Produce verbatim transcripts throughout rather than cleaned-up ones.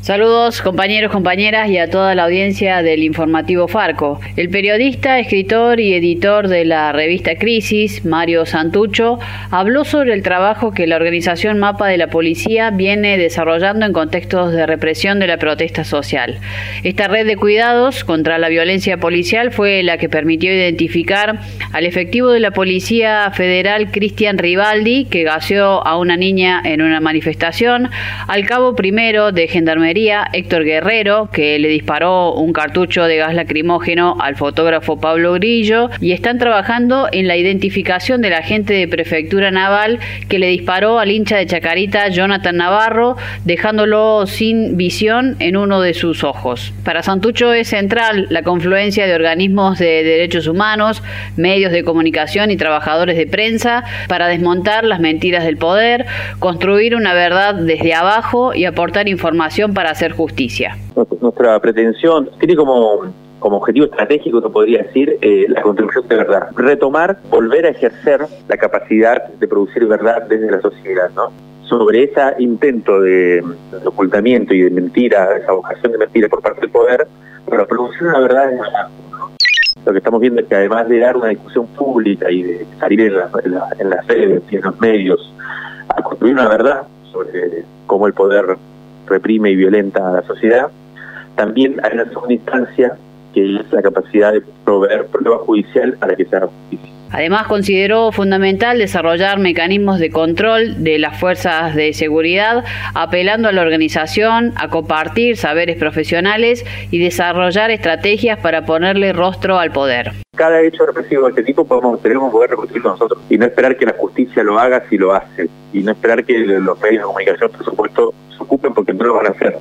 Saludos compañeros, compañeras y a toda la audiencia del informativo Farco. El periodista, escritor y editor de la revista Crisis, Mario Santucho, habló sobre el trabajo que la organización Mapa de la Policía viene desarrollando en contextos de represión de la protesta social. Esta red de cuidados contra la violencia policial fue la que permitió identificar al efectivo de la Policía Federal Cristian Rivaldi, que gaseó a una niña en una manifestación, al cabo primero de Gendarmería Héctor Guerrero, que le disparó un cartucho de gas lacrimógeno al fotógrafo Pablo Grillo, y están trabajando en la identificación del agente de Prefectura Naval que le disparó al hincha de Chacarita Jonathan Navarro, dejándolo sin visión en uno de sus ojos. Para Santucho es central la confluencia de organismos de derechos humanos, medios de comunicación y trabajadores de prensa para desmontar las mentiras del poder, construir una verdad desde abajo y aportar información para hacer justicia. Nuestra pretensión tiene como, como objetivo estratégico, se podría decir, eh, la construcción de verdad. Retomar, volver a ejercer la capacidad de producir verdad desde la sociedad, ¿no? Sobre ese intento de, de ocultamiento y de mentira, esa vocación de mentira por parte del poder, pero producir una verdad desde abajo, ¿no? Lo que estamos viendo es que además de dar una discusión pública y de salir en, la, en, la, en las redes y en los medios a construir una verdad sobre cómo el poder reprime y violenta a la sociedad, también hay una segunda instancia que es la capacidad de proveer prueba judicial para que se haga justicia. Además, consideró fundamental desarrollar mecanismos de control de las fuerzas de seguridad, apelando a la organización, a compartir saberes profesionales y desarrollar estrategias para ponerle rostro al poder. Cada hecho represivo de este tipo podemos, tenemos que poder reconstruirlo nosotros y no esperar que la justicia lo haga si lo hace, y no esperar que los medios de comunicación, por supuesto, se ocupen porque no lo van a hacer.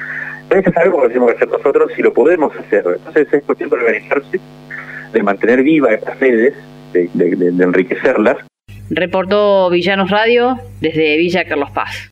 Hay que saber cómo lo tenemos que hacer nosotros si lo podemos hacer. Entonces es cuestión de organizarse, de mantener vivas estas redes, de, de, de, de enriquecerlas. Reportó Villanos Radio desde Villa Carlos Paz.